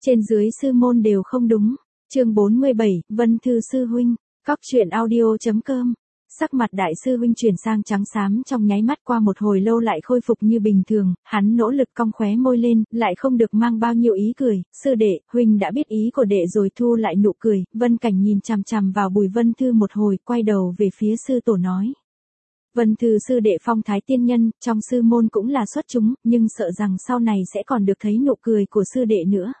Trên dưới sư môn đều không đúng. Chương 47, Vân Thư sư huynh. Cóc truyện audio.com. Sắc mặt đại sư huynh chuyển sang trắng xám trong nháy mắt, qua một hồi lâu lại khôi phục như bình thường, hắn nỗ lực cong khóe môi lên, lại không được mang bao nhiêu ý cười. Sư đệ, huynh đã biết ý của đệ rồi. Thu lại nụ cười. Vân Cảnh nhìn chằm chằm vào Bùi Vân Thư một hồi, quay đầu về phía sư tổ nói: Vân Thư sư đệ phong thái tiên nhân, trong sư môn cũng là xuất chúng, nhưng sợ rằng sau này sẽ còn được thấy nụ cười của sư đệ nữa.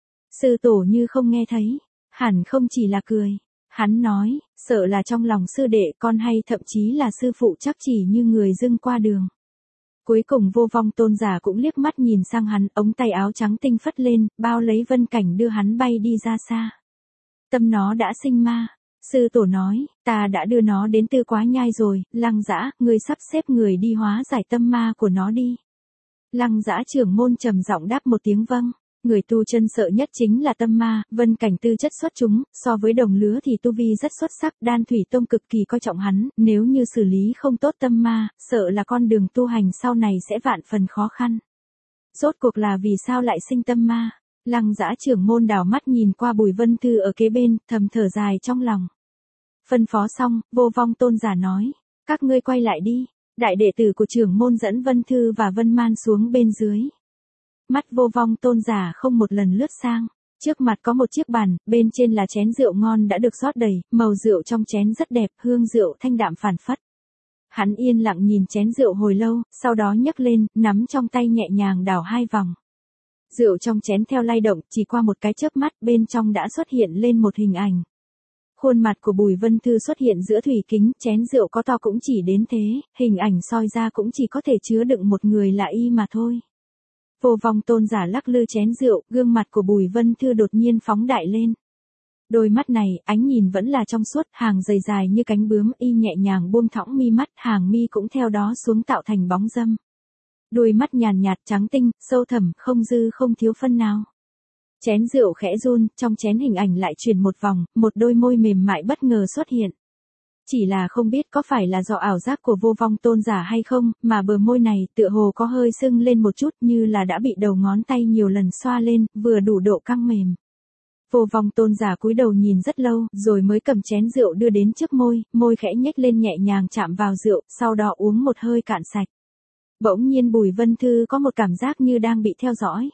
Sư tổ như không nghe thấy, hẳn không chỉ là cười. Hắn nói, sợ là trong lòng sư đệ con hay thậm chí là sư phụ chắc chỉ như người dưng qua đường. Cuối cùng Vô Vong tôn giả cũng liếc mắt nhìn sang hắn, ống tay áo trắng tinh phất lên, bao lấy Vân Cảnh đưa hắn bay đi ra xa. Tâm nó đã sinh ma. Sư tổ nói, ta đã đưa nó đến Tư Quá Nhai rồi. Lăng Dã, ngươi sắp xếp người đi hóa giải tâm ma của nó đi. Lăng Dã trưởng môn trầm giọng đáp một tiếng vâng. Người tu chân sợ nhất chính là tâm ma. Vân Cảnh tư chất xuất chúng, so với đồng lứa thì tu vi rất xuất sắc. Đan Thủy Tông cực kỳ coi trọng hắn, nếu như xử lý không tốt tâm ma, sợ là con đường tu hành sau này sẽ vạn phần khó khăn. Rốt cuộc là vì sao lại sinh tâm ma? Lăng Dã trưởng môn đảo mắt nhìn qua Bùi Vân Thư ở kế bên, thầm thở dài trong lòng. Phân phó xong, Vô Vong tôn giả nói, các ngươi quay lại đi. Đại đệ tử của trưởng môn dẫn Vân Thư và Vân Man xuống bên dưới. Mắt Vô Vong tôn giả không một lần lướt sang. Trước mặt có một chiếc bàn, bên trên là chén rượu ngon đã được rót đầy, màu rượu trong chén rất đẹp, hương rượu thanh đạm phản phất. Hắn yên lặng nhìn chén rượu hồi lâu, sau đó nhấc lên, nắm trong tay nhẹ nhàng đảo 2 vòng. Rượu trong chén theo lay động, chỉ qua một cái chớp mắt, bên trong đã xuất hiện lên một hình ảnh. Khuôn mặt của Bùi Vân Thư xuất hiện giữa thủy kính, chén rượu có to cũng chỉ đến thế, hình ảnh soi ra cũng chỉ có thể chứa đựng một người là y mà thôi. Vô Vong tôn giả lắc lư chén rượu, gương mặt của Bùi Vân Thư đột nhiên phóng đại lên. Đôi mắt này, ánh nhìn vẫn là trong suốt, hàng dày dài như cánh bướm, y nhẹ nhàng buông thõng mi mắt, hàng mi cũng theo đó xuống tạo thành bóng dâm. Đôi mắt nhàn nhạt trắng tinh, sâu thẳm, không dư không thiếu phân nào. Chén rượu khẽ run, trong chén hình ảnh lại chuyển một vòng, một đôi môi mềm mại bất ngờ xuất hiện. Chỉ là không biết có phải là do ảo giác của Vô Vong tôn giả hay không, mà bờ môi này tựa hồ có hơi sưng lên một chút, như là đã bị đầu ngón tay nhiều lần xoa lên, vừa đủ độ căng mềm. Vô Vong tôn giả cúi đầu nhìn rất lâu, rồi mới cầm chén rượu đưa đến trước môi, môi khẽ nhếch lên nhẹ nhàng chạm vào rượu, sau đó uống một hơi cạn sạch. Bỗng nhiên Bùi Vân Thư có một cảm giác như đang bị theo dõi.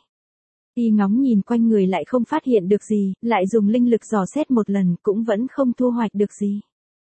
Y ngóng nhìn quanh người lại không phát hiện được gì, lại dùng linh lực dò xét một lần cũng vẫn không thu hoạch được gì.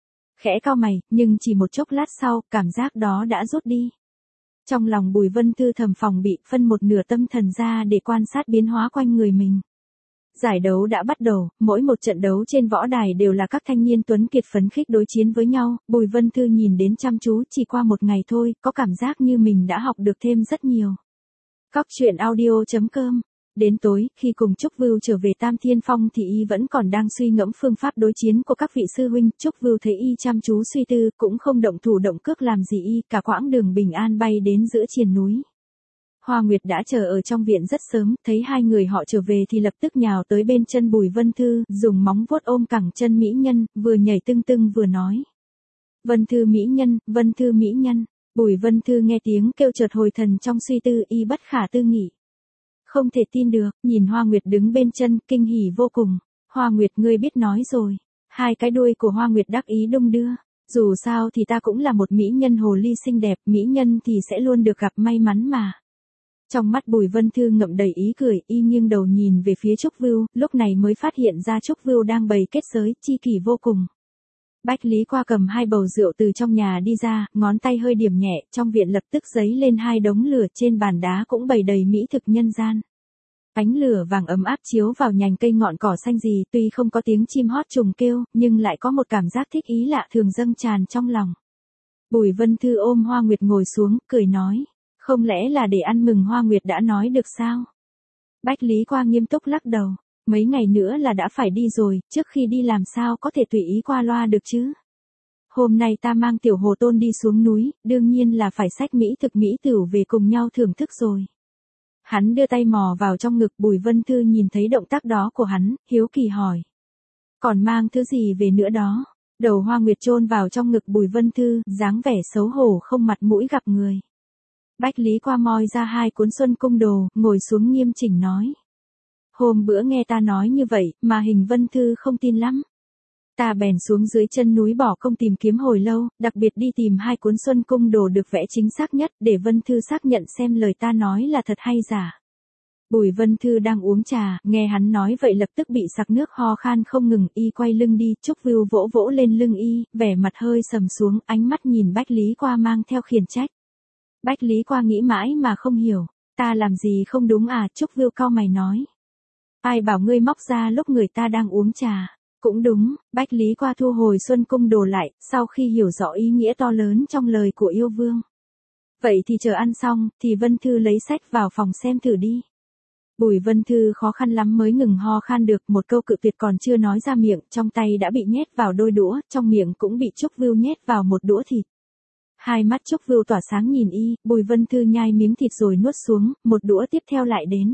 Khẽ cau mày, nhưng chỉ một chốc lát sau, cảm giác đó đã rút đi. Trong lòng Bùi Vân Thư thầm phòng bị, phân một nửa tâm thần ra để quan sát biến hóa quanh người mình. Giải đấu đã bắt đầu, mỗi một trận đấu trên võ đài đều là các thanh niên tuấn kiệt phấn khích đối chiến với nhau, Bùi Vân Thư nhìn đến chăm chú, chỉ qua một ngày thôi, có cảm giác như mình đã học được thêm rất nhiều. Cóc truyện audio.com. Đến tối, khi cùng Trúc Vưu trở về Tam Thiên Phong thì y vẫn còn đang suy ngẫm phương pháp đối chiến của các vị sư huynh. Trúc Vưu thấy y chăm chú suy tư, cũng không động thủ động cước làm gì y, cả quãng đường bình an bay đến giữa triền núi. Hoa Nguyệt đã chờ ở trong viện rất sớm, thấy hai người họ trở về thì lập tức nhào tới bên chân Bùi Vân Thư, dùng móng vuốt ôm cẳng chân mỹ nhân, vừa nhảy tưng tưng vừa nói. Vân Thư mỹ nhân, Vân Thư mỹ nhân. Bùi Vân Thư nghe tiếng kêu chợt hồi thần trong suy tư, y bất khả tư nghị. Không thể tin được, nhìn Hoa Nguyệt đứng bên chân, kinh hỉ vô cùng. Hoa Nguyệt, ngươi biết nói rồi. Hai cái đuôi của Hoa Nguyệt đắc ý đung đưa. Dù sao thì ta cũng là một mỹ nhân hồ ly xinh đẹp, mỹ nhân thì sẽ luôn được gặp may mắn mà. Trong mắt Bùi Vân Thư ngậm đầy ý cười, y nghiêng đầu nhìn về phía Trúc Vưu, lúc này mới phát hiện ra Trúc Vưu đang bày kết giới, chi kỷ vô cùng. Bách Lý Qua cầm 2 bầu rượu từ trong nhà đi ra, ngón tay hơi điểm nhẹ, trong viện lập tức giấy lên 2 đống lửa, trên bàn đá cũng bày đầy mỹ thực nhân gian. Ánh lửa vàng ấm áp chiếu vào nhành cây ngọn cỏ xanh gì, tuy không có tiếng chim hót trùng kêu, nhưng lại có một cảm giác thích ý lạ thường dâng tràn trong lòng. Bùi Vân Thư ôm Hoa Nguyệt ngồi xuống, cười nói, không lẽ là để ăn mừng Hoa Nguyệt đã nói được sao? Bách Lý Qua nghiêm túc lắc đầu. Mấy ngày nữa là đã phải đi rồi, trước khi đi làm sao có thể tùy ý qua loa được chứ? Hôm nay ta mang Tiểu Hồ Tôn đi xuống núi, đương nhiên là phải xách mỹ thực mỹ tửu về cùng nhau thưởng thức rồi. Hắn đưa tay mò vào trong ngực, Bùi Vân Thư nhìn thấy động tác đó của hắn, hiếu kỳ hỏi. Còn mang thứ gì về nữa đó? Đầu Hoa Nguyệt chôn vào trong ngực Bùi Vân Thư, dáng vẻ xấu hổ không mặt mũi gặp người. Bách Lý Qua moi ra 2 cuốn Xuân Cung Đồ, ngồi xuống nghiêm chỉnh nói. Hôm bữa nghe ta nói như vậy, mà hình Vân Thư không tin lắm. Ta bèn xuống dưới chân núi bỏ công tìm kiếm hồi lâu, đặc biệt đi tìm 2 cuốn Xuân Cung Đồ được vẽ chính xác nhất, để Vân Thư xác nhận xem lời ta nói là thật hay giả. Bùi Vân Thư đang uống trà, nghe hắn nói vậy lập tức bị sặc nước ho khan không ngừng, y quay lưng đi, Trúc Vưu vỗ vỗ lên lưng y, vẻ mặt hơi sầm xuống, ánh mắt nhìn Bách Lý Qua mang theo khiển trách. Bách Lý Qua nghĩ mãi mà không hiểu, ta làm gì không đúng à, Trúc Vưu cau mày nói. Ai bảo ngươi móc ra lúc người ta đang uống trà. Cũng đúng, Bách Lý Qua thu hồi Xuân Cung Đồ lại, sau khi hiểu rõ ý nghĩa to lớn trong lời của yêu vương. Vậy thì chờ ăn xong, thì Vân Thư lấy sách vào phòng xem thử đi. Bùi Vân Thư khó khăn lắm mới ngừng ho khan được, một câu cự tuyệt còn chưa nói ra miệng, trong tay đã bị nhét vào đôi đũa, trong miệng cũng bị Trúc Vưu nhét vào một đũa thịt. Hai mắt Trúc Vưu tỏa sáng nhìn y, Bùi Vân Thư nhai miếng thịt rồi nuốt xuống, một đũa tiếp theo lại đến.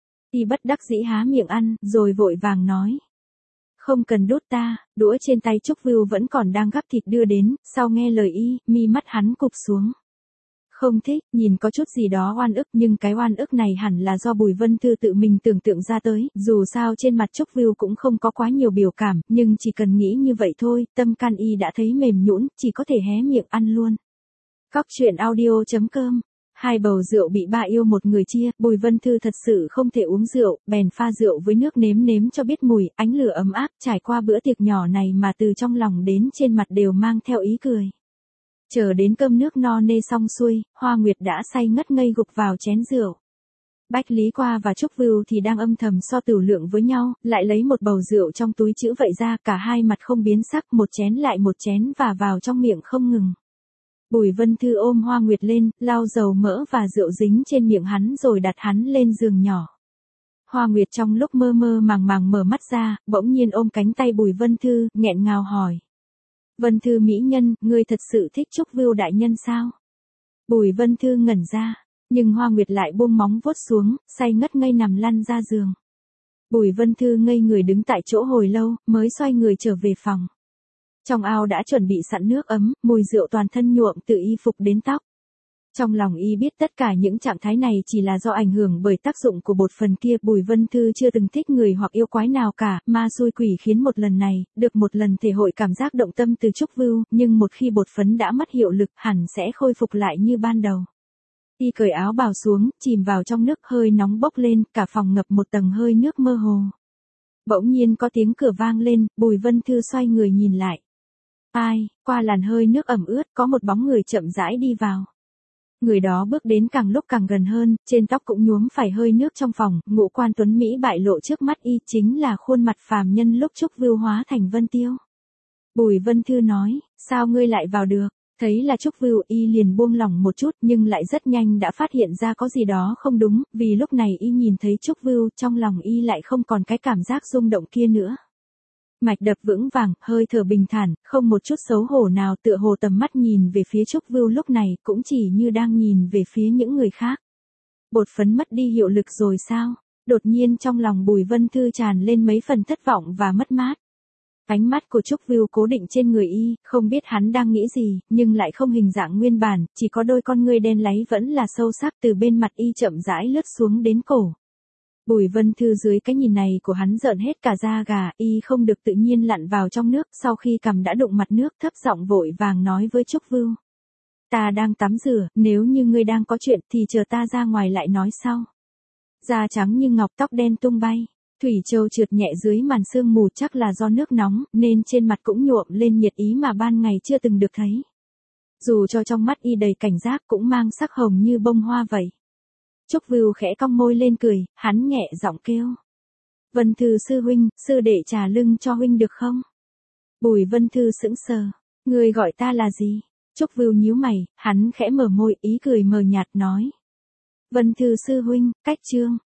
Y bất đắc dĩ há miệng ăn, rồi vội vàng nói. Không cần đút ta, đũa trên tay Trúc Vưu vẫn còn đang gắp thịt đưa đến, sau nghe lời y, mi mắt hắn cụp xuống. Không thích, nhìn có chút gì đó oan ức, nhưng cái oan ức này hẳn là do Bùi Vân Thư tự mình tưởng tượng ra tới, dù sao trên mặt Trúc Vưu cũng không có quá nhiều biểu cảm, nhưng chỉ cần nghĩ như vậy thôi, tâm can y đã thấy mềm nhũn, chỉ có thể hé miệng ăn luôn. Cóc truyện audio.com. 2 bầu rượu bị 3 yêu một người chia, Bùi Vân Thư thật sự không thể uống rượu, bèn pha rượu với nước nếm nếm cho biết mùi, ánh lửa ấm áp, trải qua bữa tiệc nhỏ này mà từ trong lòng đến trên mặt đều mang theo ý cười. Chờ đến cơm nước no nê xong xuôi, Hoa Nguyệt đã say ngất ngây gục vào chén rượu. Bách Lý Qua và Trúc Vưu thì đang âm thầm so tửu lượng với nhau, lại lấy một bầu rượu trong túi trữ vậy ra, cả hai mặt không biến sắc, một chén lại một chén và vào trong miệng không ngừng. Bùi Vân Thư ôm Hoa Nguyệt lên, lau dầu mỡ và rượu dính trên miệng hắn rồi đặt hắn lên giường nhỏ. Hoa Nguyệt trong lúc mơ mơ màng màng mở mắt ra, bỗng nhiên ôm cánh tay Bùi Vân Thư, nghẹn ngào hỏi. Vân Thư mỹ nhân, ngươi thật sự thích Trúc Vưu đại nhân sao? Bùi Vân Thư ngẩn ra, nhưng Hoa Nguyệt lại buông móng vuốt xuống, say ngất ngây nằm lăn ra giường. Bùi Vân Thư ngây người đứng tại chỗ hồi lâu, mới xoay người trở về phòng. Trong ao đã chuẩn bị sẵn nước ấm, mùi rượu toàn thân nhuộm từ y phục đến tóc. Trong lòng y biết tất cả những trạng thái này chỉ là do ảnh hưởng bởi tác dụng của bột phần kia. Bùi Vân Thư chưa từng thích người hoặc yêu quái nào cả, ma xui quỷ khiến một lần này, được một lần thể hội cảm giác động tâm từ Trúc Vưu, nhưng một khi bột phấn đã mất hiệu lực hẳn sẽ khôi phục lại như ban đầu. Y cởi áo bào xuống, chìm vào trong nước, hơi nóng bốc lên, cả phòng ngập một tầng hơi nước mơ hồ. Bỗng nhiên có tiếng cửa vang lên, Bùi Vân Thư xoay người nhìn lại. Ai, qua làn hơi nước ẩm ướt, có một bóng người chậm rãi đi vào. Người đó bước đến càng lúc càng gần hơn, trên tóc cũng nhuốm phải hơi nước trong phòng, ngũ quan tuấn Mỹ bại lộ trước mắt y, chính là khuôn mặt phàm nhân lúc Trúc Vưu hóa thành Vân Tiêu. Bùi Vân Thư nói, sao ngươi lại vào được? Thấy là Trúc Vưu, y liền buông lỏng một chút, nhưng lại rất nhanh đã phát hiện ra có gì đó không đúng, vì lúc này y nhìn thấy Trúc Vưu, trong lòng y lại không còn cái cảm giác rung động kia nữa. Mạch đập vững vàng, hơi thở bình thản, không một chút xấu hổ nào, tựa hồ tầm mắt nhìn về phía Trúc Vưu lúc này cũng chỉ như đang nhìn về phía những người khác. Bột phấn mất đi hiệu lực rồi sao? Đột nhiên trong lòng Bùi Vân Thư tràn lên mấy phần thất vọng và mất mát. Ánh mắt của Trúc Vưu cố định trên người y, không biết hắn đang nghĩ gì, nhưng lại không hình dạng nguyên bản, chỉ có đôi con ngươi đen láy vẫn là sâu sắc, từ bên mặt y chậm rãi lướt xuống đến cổ. Bùi Vân Thư dưới cái nhìn này của hắn rợn hết cả da gà, y không được tự nhiên lặn vào trong nước, sau khi cằm đã đụng mặt nước thấp giọng vội vàng nói với Trúc Vưu. Ta đang tắm rửa, nếu như ngươi đang có chuyện thì chờ ta ra ngoài lại nói sau. Da trắng như ngọc, tóc đen tung bay, thủy châu trượt nhẹ dưới màn sương mù, chắc là do nước nóng, nên trên mặt cũng nhuộm lên nhiệt ý mà ban ngày chưa từng được thấy. Dù cho trong mắt y đầy cảnh giác cũng mang sắc hồng như bông hoa vậy. Trúc Vưu khẽ cong môi lên cười, hắn nhẹ giọng kêu. Vân Thư sư huynh, sư đệ trà lưng cho huynh được không? Bùi Vân Thư sững sờ, ngươi gọi ta là gì? Trúc Vưu nhíu mày, hắn khẽ mở môi, ý cười mờ nhạt nói. Vân Thư sư huynh, cách chương.